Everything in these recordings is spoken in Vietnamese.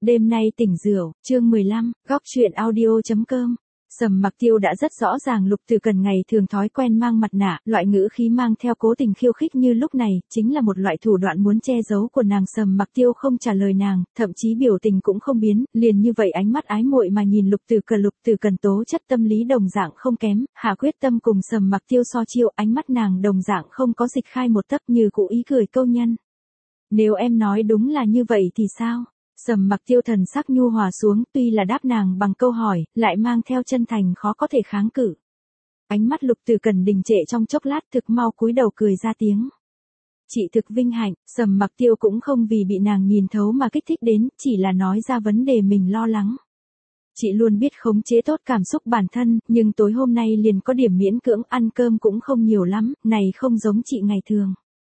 Đêm nay tỉnh rượu, chương 15, góc chuyện audio.com. Sầm Mặc Tiêu đã rất rõ ràng Lục Từ Cần ngày thường thói quen mang mặt nạ, loại ngữ khí mang theo cố tình khiêu khích như lúc này, chính là một loại thủ đoạn muốn che giấu của nàng. Sầm Mặc Tiêu không trả lời nàng, thậm chí biểu tình cũng không biến, liền như vậy ánh mắt ái muội mà nhìn Lục Từ Cần tố chất tâm lý đồng dạng không kém, hạ quyết tâm cùng Sầm Mặc Tiêu so chiêu, ánh mắt nàng đồng dạng không có dịch khai một tấc, như cụ ý cười câu nhân. Nếu em nói đúng là như vậy thì sao? Sầm Mặc Tiêu thần sắc nhu hòa xuống, tuy là đáp nàng bằng câu hỏi, lại mang theo chân thành khó có thể kháng cự. Ánh mắt Lục Từ Cần đình trệ trong chốc lát, thực mau cúi đầu cười ra tiếng. Chị thực vinh hạnh. Sầm Mặc Tiêu cũng không vì bị nàng nhìn thấu mà kích thích đến, chỉ là nói ra vấn đề mình lo lắng. Chị luôn biết khống chế tốt cảm xúc bản thân, nhưng tối hôm nay liền có điểm miễn cưỡng, ăn cơm cũng không nhiều lắm, này không giống chị ngày thường.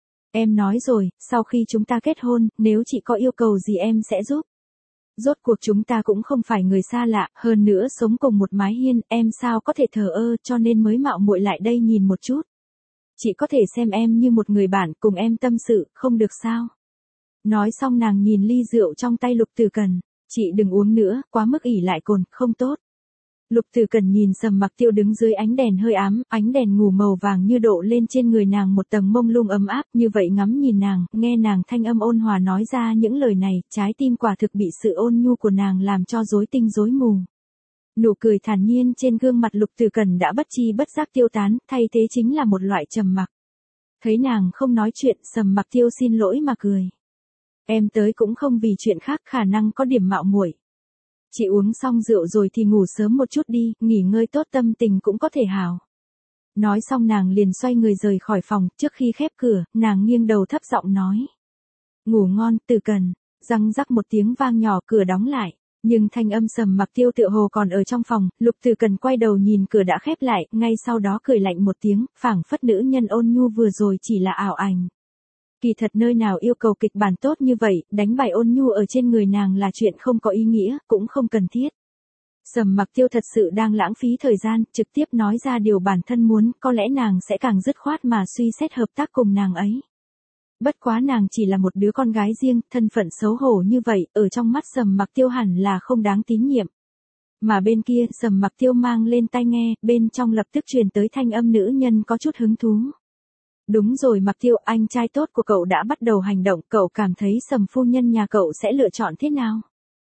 Em nói rồi, sau khi chúng ta kết hôn, nếu chị có yêu cầu gì em sẽ giúp. Rốt cuộc chúng ta cũng không phải người xa lạ, hơn nữa sống cùng một mái hiên, em sao có thể thờ ơ, cho nên mới mạo muội lại đây nhìn một chút. Chị có thể xem em như một người bạn, cùng em tâm sự, không được sao? Nói xong nàng nhìn ly rượu trong tay Lục Từ Cần. Chị đừng uống nữa, quá mức ỷ lại cồn, không tốt. Lục Từ Cần nhìn Sầm Mặc Tiêu đứng dưới ánh đèn hơi ám, ánh đèn ngủ màu vàng như độ lên trên người nàng một tầng mông lung ấm áp, như vậy ngắm nhìn nàng, nghe nàng thanh âm ôn hòa nói ra những lời này, trái tim quả thực bị sự ôn nhu của nàng làm cho rối tinh rối mù. Nụ cười thản nhiên trên gương mặt Lục Từ Cần đã bất chi bất giác tiêu tán, thay thế chính là một loại trầm mặc. Thấy nàng không nói chuyện, Sầm Mặc Tiêu xin lỗi mà cười. Em tới cũng không vì chuyện khác, khả năng có điểm mạo muội. Chị uống xong rượu rồi thì ngủ sớm một chút đi, nghỉ ngơi tốt tâm tình cũng có thể hảo. Nói xong nàng liền xoay người rời khỏi phòng, trước khi khép cửa, nàng nghiêng đầu thấp giọng nói. Ngủ ngon, Từ Cần. Răng rắc một tiếng vang nhỏ, cửa đóng lại. Nhưng thanh âm Sầm Mặc Tiêu tựa hồ còn ở trong phòng, Lục Từ Cần quay đầu nhìn cửa đã khép lại, ngay sau đó cười lạnh một tiếng, phảng phất nữ nhân ôn nhu vừa rồi chỉ là ảo ảnh. Kỳ thật nơi nào yêu cầu kịch bản tốt như vậy, đánh bài ôn nhu ở trên người nàng là chuyện không có ý nghĩa, cũng không cần thiết. Sầm Mặc Tiêu thật sự đang lãng phí thời gian, trực tiếp nói ra điều bản thân muốn, có lẽ nàng sẽ càng dứt khoát mà suy xét hợp tác cùng nàng ấy. Bất quá nàng chỉ là một đứa con gái riêng, thân phận xấu hổ như vậy, ở trong mắt Sầm Mặc Tiêu hẳn là không đáng tín nhiệm. Mà bên kia, Sầm Mặc Tiêu mang lên tai nghe, bên trong lập tức truyền tới thanh âm nữ nhân có chút hứng thú. Đúng rồi Mặc Tiêu, anh trai tốt của cậu đã bắt đầu hành động, cậu cảm thấy Sầm phu nhân nhà cậu sẽ lựa chọn thế nào?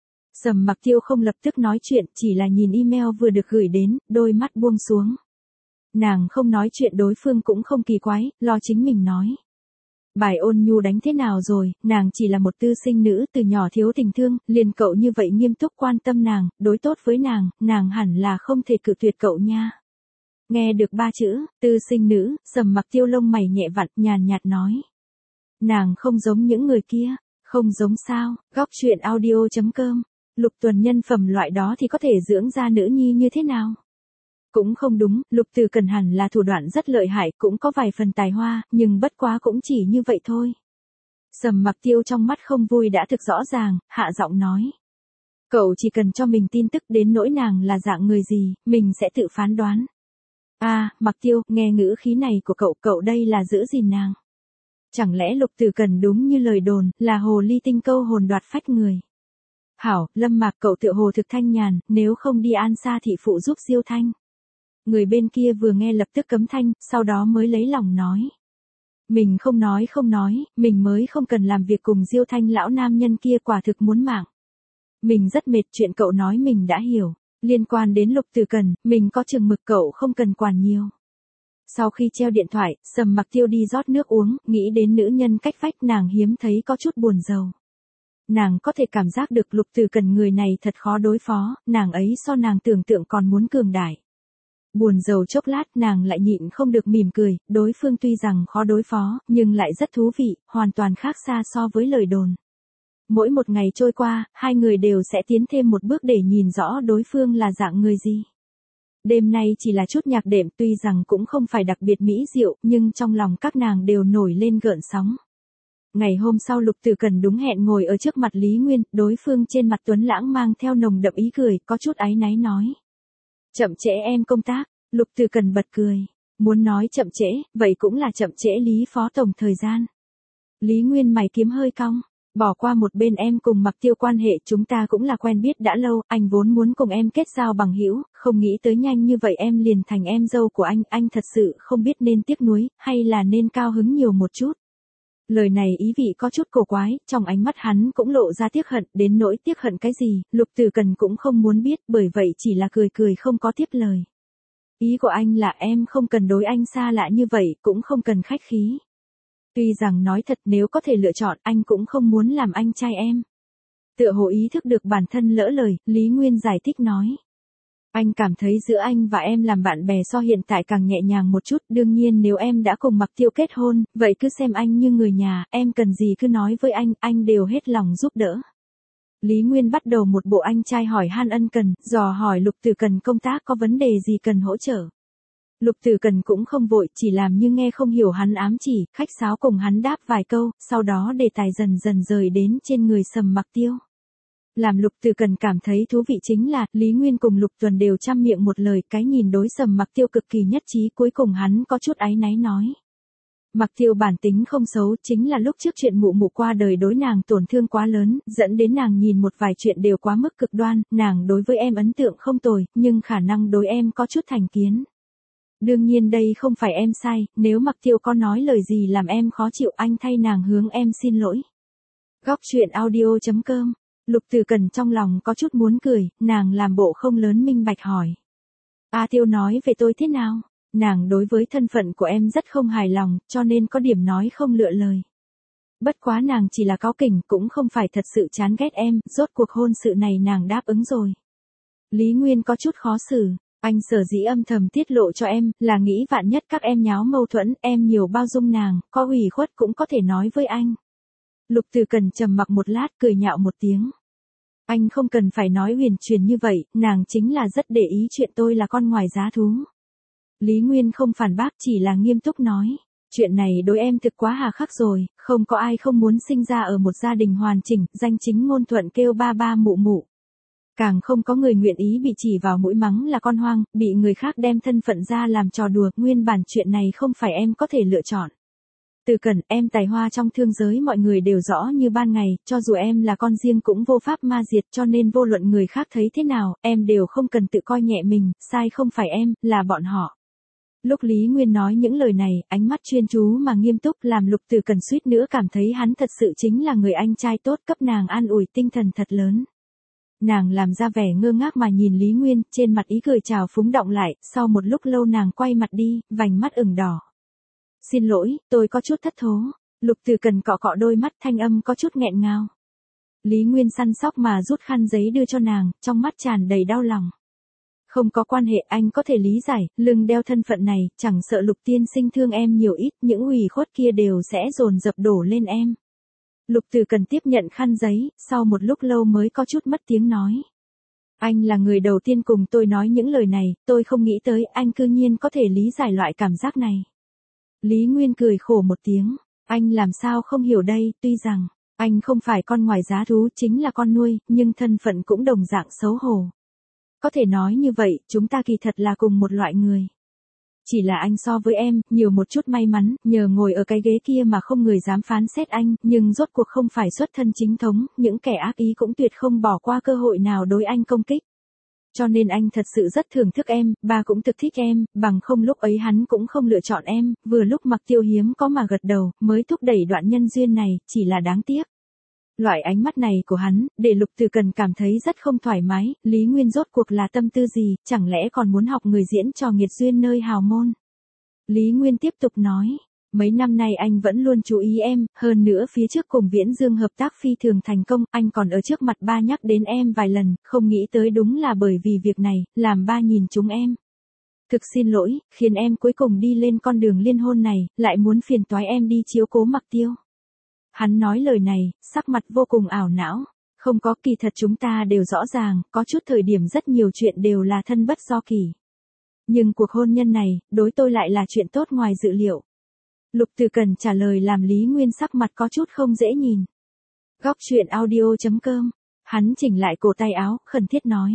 Sầm Mặc Tiêu không lập tức nói chuyện, chỉ là nhìn email vừa được gửi đến, đôi mắt buông xuống. Nàng không nói chuyện đối phương cũng không kỳ quái, lo chính mình nói. Bài ôn nhu đánh thế nào rồi, nàng chỉ là một tư sinh nữ từ nhỏ thiếu tình thương, liền cậu như vậy nghiêm túc quan tâm nàng, đối tốt với nàng hẳn là không thể cự tuyệt cậu nha. Nghe được ba chữ, tư sinh nữ, Sầm Mặc Tiêu lông mày nhẹ vặn, nhàn nhạt nói. Nàng không giống những người kia, không giống sao, góc chuyện audio.com, Lục Tuần nhân phẩm loại đó thì có thể dưỡng ra nữ nhi như thế nào? Cũng không đúng, Lục Từ Cần hẳn là thủ đoạn rất lợi hại, cũng có vài phần tài hoa, nhưng bất quá cũng chỉ như vậy thôi. Sầm Mặc Tiêu trong mắt không vui đã thực rõ ràng, hạ giọng nói. Cậu chỉ cần cho mình tin tức đến nỗi nàng là dạng người gì, mình sẽ tự phán đoán. Mặc Tiêu, nghe ngữ khí này của cậu đây là giữ gìn nàng. Chẳng lẽ Lục Từ Cần đúng như lời đồn, là hồ ly tinh câu hồn đoạt phách người. Hảo, Lâm Mạc cậu tựa hồ thực thanh nhàn, nếu không đi An Sa thị phụ giúp Diêu Thanh. Người bên kia vừa nghe lập tức cấm thanh, sau đó mới lấy lòng nói. Mình không nói, mình mới không cần làm việc cùng Diêu Thanh lão nam nhân kia quả thực muốn mạng. Mình rất mệt chuyện cậu nói mình đã hiểu. Liên quan đến Lục Từ Cần, mình có chừng mực cậu không cần quản nhiều. Sau khi treo điện thoại, Sầm Mặc Tiêu đi rót nước uống, nghĩ đến nữ nhân cách vách nàng hiếm thấy có chút buồn rầu. Nàng có thể cảm giác được Lục Từ Cần người này thật khó đối phó, nàng ấy so nàng tưởng tượng còn muốn cường đại. Buồn rầu chốc lát nàng lại nhịn không được mỉm cười, đối phương tuy rằng khó đối phó, nhưng lại rất thú vị, hoàn toàn khác xa so với lời đồn. Mỗi một ngày trôi qua, hai người đều sẽ tiến thêm một bước để nhìn rõ đối phương là dạng người gì. Đêm nay chỉ là chút nhạc đệm tuy rằng cũng không phải đặc biệt mỹ diệu, nhưng trong lòng các nàng đều nổi lên gợn sóng. Ngày hôm sau Lục Từ Cần đúng hẹn ngồi ở trước mặt Lý Nguyên, đối phương trên mặt tuấn lãng mang theo nồng đậm ý cười, có chút áy náy nói. Chậm trễ em công tác, Lục Từ Cần bật cười. Muốn nói chậm trễ, vậy cũng là chậm trễ Lý Phó Tổng thời gian. Lý Nguyên mày kiếm hơi cong. Bỏ qua một bên em cùng Mặc Tiêu quan hệ chúng ta cũng là quen biết đã lâu, anh vốn muốn cùng em kết giao bằng hữu, không nghĩ tới nhanh như vậy em liền thành em dâu của anh thật sự không biết nên tiếc nuối, hay là nên cao hứng nhiều một chút. Lời này ý vị có chút cổ quái, trong ánh mắt hắn cũng lộ ra tiếc hận, đến nỗi tiếc hận cái gì, Lục Tử Cần cũng không muốn biết, bởi vậy chỉ là cười cười không có tiếp lời. Ý của anh là em không cần đối anh xa lạ như vậy, cũng không cần khách khí. Tuy rằng nói thật nếu có thể lựa chọn anh cũng không muốn làm anh trai em. Tựa hồ ý thức được bản thân lỡ lời, Lý Nguyên giải thích nói. Anh cảm thấy giữa anh và em làm bạn bè so hiện tại càng nhẹ nhàng một chút, đương nhiên nếu em đã cùng Mặc Tiêu kết hôn, vậy cứ xem anh như người nhà, em cần gì cứ nói với anh đều hết lòng giúp đỡ. Lý Nguyên bắt đầu một bộ anh trai hỏi han ân cần, dò hỏi Lục Tử Cần công tác có vấn đề gì cần hỗ trợ. Lục Tử Cần cũng không vội, chỉ làm như nghe không hiểu hắn ám chỉ, khách sáo cùng hắn đáp vài câu, sau đó đề tài dần dần rời đến trên người Sầm Mặc Tiêu. Làm Lục Tử Cần cảm thấy thú vị chính là, Lý Nguyên cùng Lục Tuần đều trăm miệng một lời, cái nhìn đối Sầm Mặc Tiêu cực kỳ nhất trí, cuối cùng hắn có chút áy náy nói. Mặc Tiêu bản tính không xấu, chính là lúc trước chuyện mụ mụ qua đời đối nàng tổn thương quá lớn, dẫn đến nàng nhìn một vài chuyện đều quá mức cực đoan, nàng đối với em ấn tượng không tồi, nhưng khả năng đối em có chút thành kiến. Đương nhiên đây không phải em sai, nếu Mặc Tiêu có nói lời gì làm em khó chịu anh thay nàng hướng em xin lỗi. Góc truyện audio.com. Lục Tử Cần trong lòng có chút muốn cười, nàng làm bộ không lớn minh bạch hỏi. A Tiêu nói về tôi thế nào? Nàng đối với thân phận của em rất không hài lòng, cho nên có điểm nói không lựa lời. Bất quá nàng chỉ là cáu kỉnh, cũng không phải thật sự chán ghét em, rốt cuộc hôn sự này nàng đáp ứng rồi. Lý Nguyên có chút khó xử. Anh sở dĩ âm thầm tiết lộ cho em, là nghĩ vạn nhất các em nháo mâu thuẫn, em nhiều bao dung nàng, có ủy khuất cũng có thể nói với anh. Lục Tử Cần trầm mặc một lát cười nhạo một tiếng. Anh không cần phải nói huyền truyền như vậy, nàng chính là rất để ý chuyện tôi là con ngoài giá thú. Lý Nguyên không phản bác chỉ là nghiêm túc nói. Chuyện này đối em thực quá hà khắc rồi, không có ai không muốn sinh ra ở một gia đình hoàn chỉnh, danh chính ngôn thuận kêu ba ba mụ mụ. Càng không có người nguyện ý bị chỉ vào mũi mắng là con hoang, bị người khác đem thân phận ra làm trò đùa, nguyên bản chuyện này không phải em có thể lựa chọn. Tử Cần, em tài hoa trong thương giới mọi người đều rõ như ban ngày, cho dù em là con riêng cũng vô pháp ma diệt cho nên vô luận người khác thấy thế nào, em đều không cần tự coi nhẹ mình, sai không phải em, là bọn họ. Lúc Lý Nguyên nói những lời này, ánh mắt chuyên chú mà nghiêm túc làm Lục Tử Cần suýt nữa cảm thấy hắn thật sự chính là người anh trai tốt cấp nàng an ủi tinh thần thật lớn. Nàng làm ra vẻ ngơ ngác mà nhìn Lý Nguyên, trên mặt ý cười trào phúng động lại, sau một lúc lâu nàng quay mặt đi, vành mắt ửng đỏ. Xin lỗi, tôi có chút thất thố. Lục Tử Cần cọ cọ đôi mắt thanh âm có chút nghẹn ngào. Lý Nguyên săn sóc mà rút khăn giấy đưa cho nàng, trong mắt tràn đầy đau lòng. Không có quan hệ anh có thể lý giải, lưng đeo thân phận này, chẳng sợ Lục tiên sinh thương em nhiều ít, những ủy khuất kia đều sẽ dồn dập đổ lên em. Lục Tử Cần tiếp nhận khăn giấy, sau một lúc lâu mới có chút mất tiếng nói. Anh là người đầu tiên cùng tôi nói những lời này, tôi không nghĩ tới anh cư nhiên có thể lý giải loại cảm giác này. Lý Nguyên cười khổ một tiếng, anh làm sao không hiểu đây, tuy rằng, anh không phải con ngoài giá thú chính là con nuôi, nhưng thân phận cũng đồng dạng xấu hổ. Có thể nói như vậy, chúng ta kỳ thật là cùng một loại người. Chỉ là anh so với em, nhiều một chút may mắn, nhờ ngồi ở cái ghế kia mà không người dám phán xét anh, nhưng rốt cuộc không phải xuất thân chính thống, những kẻ ác ý cũng tuyệt không bỏ qua cơ hội nào đối anh công kích. Cho nên anh thật sự rất thưởng thức em, ba cũng thực thích em, bằng không lúc ấy hắn cũng không lựa chọn em, vừa lúc Mặc Tiêu hiếm có mà gật đầu, mới thúc đẩy đoạn nhân duyên này, chỉ là đáng tiếc. Loại ánh mắt này của hắn, để Lục Tử Cần cảm thấy rất không thoải mái, Lý Nguyên rốt cuộc là tâm tư gì, chẳng lẽ còn muốn học người diễn trò nghiệt duyên nơi hào môn. Lý Nguyên tiếp tục nói, mấy năm nay anh vẫn luôn chú ý em, hơn nữa phía trước cùng Viễn Dương hợp tác phi thường thành công, anh còn ở trước mặt ba nhắc đến em vài lần, không nghĩ tới đúng là bởi vì việc này, làm ba nhìn chúng em. Thực xin lỗi, khiến em cuối cùng đi lên con đường liên hôn này, lại muốn phiền toái em đi chiếu cố Mặc Tiêu. Hắn nói lời này, sắc mặt vô cùng ảo não. Không có, kỳ thật chúng ta đều rõ ràng, có chút thời điểm rất nhiều chuyện đều là thân bất do kỳ. Nhưng cuộc hôn nhân này, đối tôi lại là chuyện tốt ngoài dự liệu. Lục Tử Cần trả lời làm Lý Nguyên sắc mặt có chút không dễ nhìn. Góc truyện audio.com. Hắn chỉnh lại cổ tay áo, khẩn thiết nói.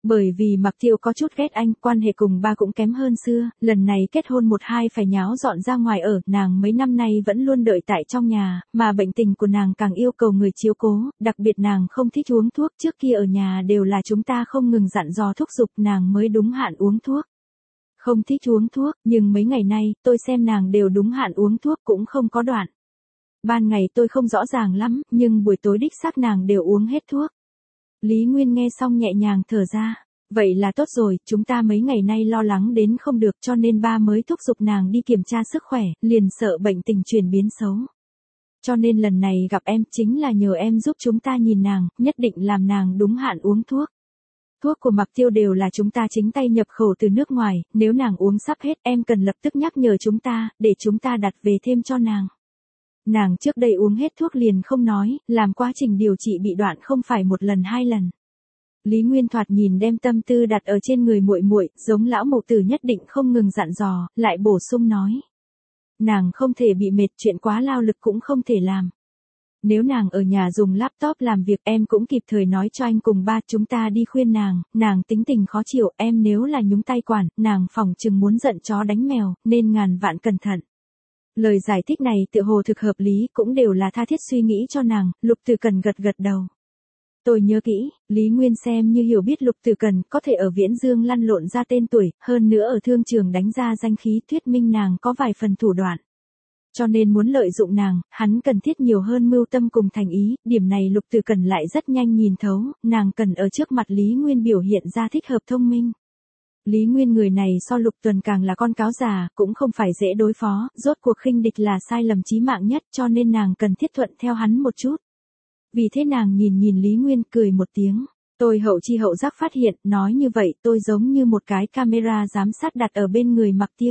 Bởi vì Mạc Tiêu có chút ghét anh, quan hệ cùng ba cũng kém hơn xưa, lần này kết hôn một hai phải nháo dọn ra ngoài ở, nàng mấy năm nay vẫn luôn đợi tại trong nhà, mà bệnh tình của nàng càng yêu cầu người chiếu cố, đặc biệt nàng không thích uống thuốc, trước kia ở nhà đều là chúng ta không ngừng dặn dò thúc giục nàng mới đúng hạn uống thuốc. Không thích uống thuốc, nhưng mấy ngày nay, tôi xem nàng đều đúng hạn uống thuốc cũng không có đoạn. Ban ngày tôi không rõ ràng lắm, nhưng buổi tối đích xác nàng đều uống hết thuốc. Lý Nguyên nghe xong nhẹ nhàng thở ra. Vậy là tốt rồi, chúng ta mấy ngày nay lo lắng đến không được cho nên ba mới thúc giục nàng đi kiểm tra sức khỏe, liền sợ bệnh tình chuyển biến xấu. Cho nên lần này gặp em chính là nhờ em giúp chúng ta nhìn nàng, nhất định làm nàng đúng hạn uống thuốc. Thuốc của Mạc Tiêu đều là chúng ta chính tay nhập khẩu từ nước ngoài, nếu nàng uống sắp hết em cần lập tức nhắc nhở chúng ta, để chúng ta đặt về thêm cho nàng. Nàng trước đây uống hết thuốc liền không nói, làm quá trình điều trị bị đoạn không phải một lần hai lần. Lý Nguyên thoạt nhìn đem tâm tư đặt ở trên người muội muội, giống lão mụ tử nhất định không ngừng dặn dò, lại bổ sung nói. Nàng không thể bị mệt, chuyện quá lao lực cũng không thể làm. Nếu nàng ở nhà dùng laptop làm việc em cũng kịp thời nói cho anh cùng ba chúng ta đi khuyên nàng tính tình khó chịu, em nếu là nhúng tay quản, nàng phỏng chừng muốn giận chó đánh mèo, nên ngàn vạn cẩn thận. Lời giải thích này tự hồ thực hợp lý, cũng đều là tha thiết suy nghĩ cho nàng, Lục Tử Cần gật gật đầu. Tôi nhớ kỹ, Lý Nguyên xem như hiểu biết Lục Tử Cần có thể ở Viễn Dương lăn lộn ra tên tuổi, hơn nữa ở thương trường đánh ra danh khí, thuyết minh nàng có vài phần thủ đoạn. Cho nên muốn lợi dụng nàng, hắn cần thiết nhiều hơn mưu tâm cùng thành ý, điểm này Lục Tử Cần lại rất nhanh nhìn thấu, nàng cần ở trước mặt Lý Nguyên biểu hiện ra thích hợp thông minh. Lý Nguyên người này so Lục Tuần càng là con cáo già, cũng không phải dễ đối phó, rốt cuộc khinh địch là sai lầm chí mạng nhất cho nên nàng cần thiết thuận theo hắn một chút. Vì thế nàng nhìn Lý Nguyên cười một tiếng. Tôi hậu chi hậu giác phát hiện, nói như vậy tôi giống như một cái camera giám sát đặt ở bên người Mạc Tiêu.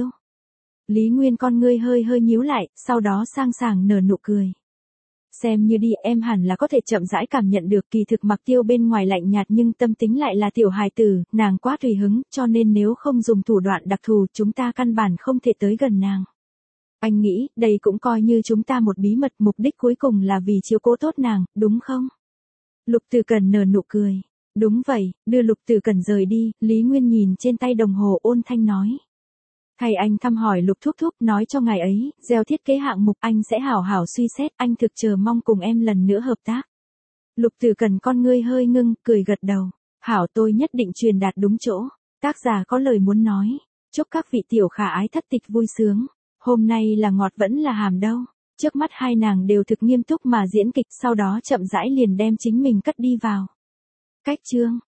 Lý Nguyên con ngươi hơi nhíu lại, sau đó sang sảng nở nụ cười. Xem như đi, em hẳn là có thể chậm rãi cảm nhận được, kỳ thực Mạc Tiêu bên ngoài lạnh nhạt nhưng tâm tính lại là tiểu hài tử, nàng quá tùy hứng, cho nên nếu không dùng thủ đoạn đặc thù chúng ta căn bản không thể tới gần nàng. Anh nghĩ, đây cũng coi như chúng ta một bí mật, mục đích cuối cùng là vì chiếu cố tốt nàng, đúng không? Lục Tử Cần nở nụ cười. Đúng vậy, đưa Lục Tử Cần rời đi, Lý Nguyên nhìn trên tay đồng hồ ôn thanh nói. Thầy anh thăm hỏi Lục thúc thúc, nói cho ngài ấy, gieo thiết kế hạng mục anh sẽ hảo hảo suy xét, anh thực chờ mong cùng em lần nữa hợp tác. Lục Tử Cần con ngươi hơi ngưng, cười gật đầu. Hảo, tôi nhất định truyền đạt đúng chỗ. Tác giả có lời muốn nói. Chúc các vị tiểu khả ái thất tịch vui sướng. Hôm nay là ngọt vẫn là hàm đâu. Trước mắt hai nàng đều thực nghiêm túc mà diễn kịch, sau đó chậm rãi liền đem chính mình cất đi vào. Cách chương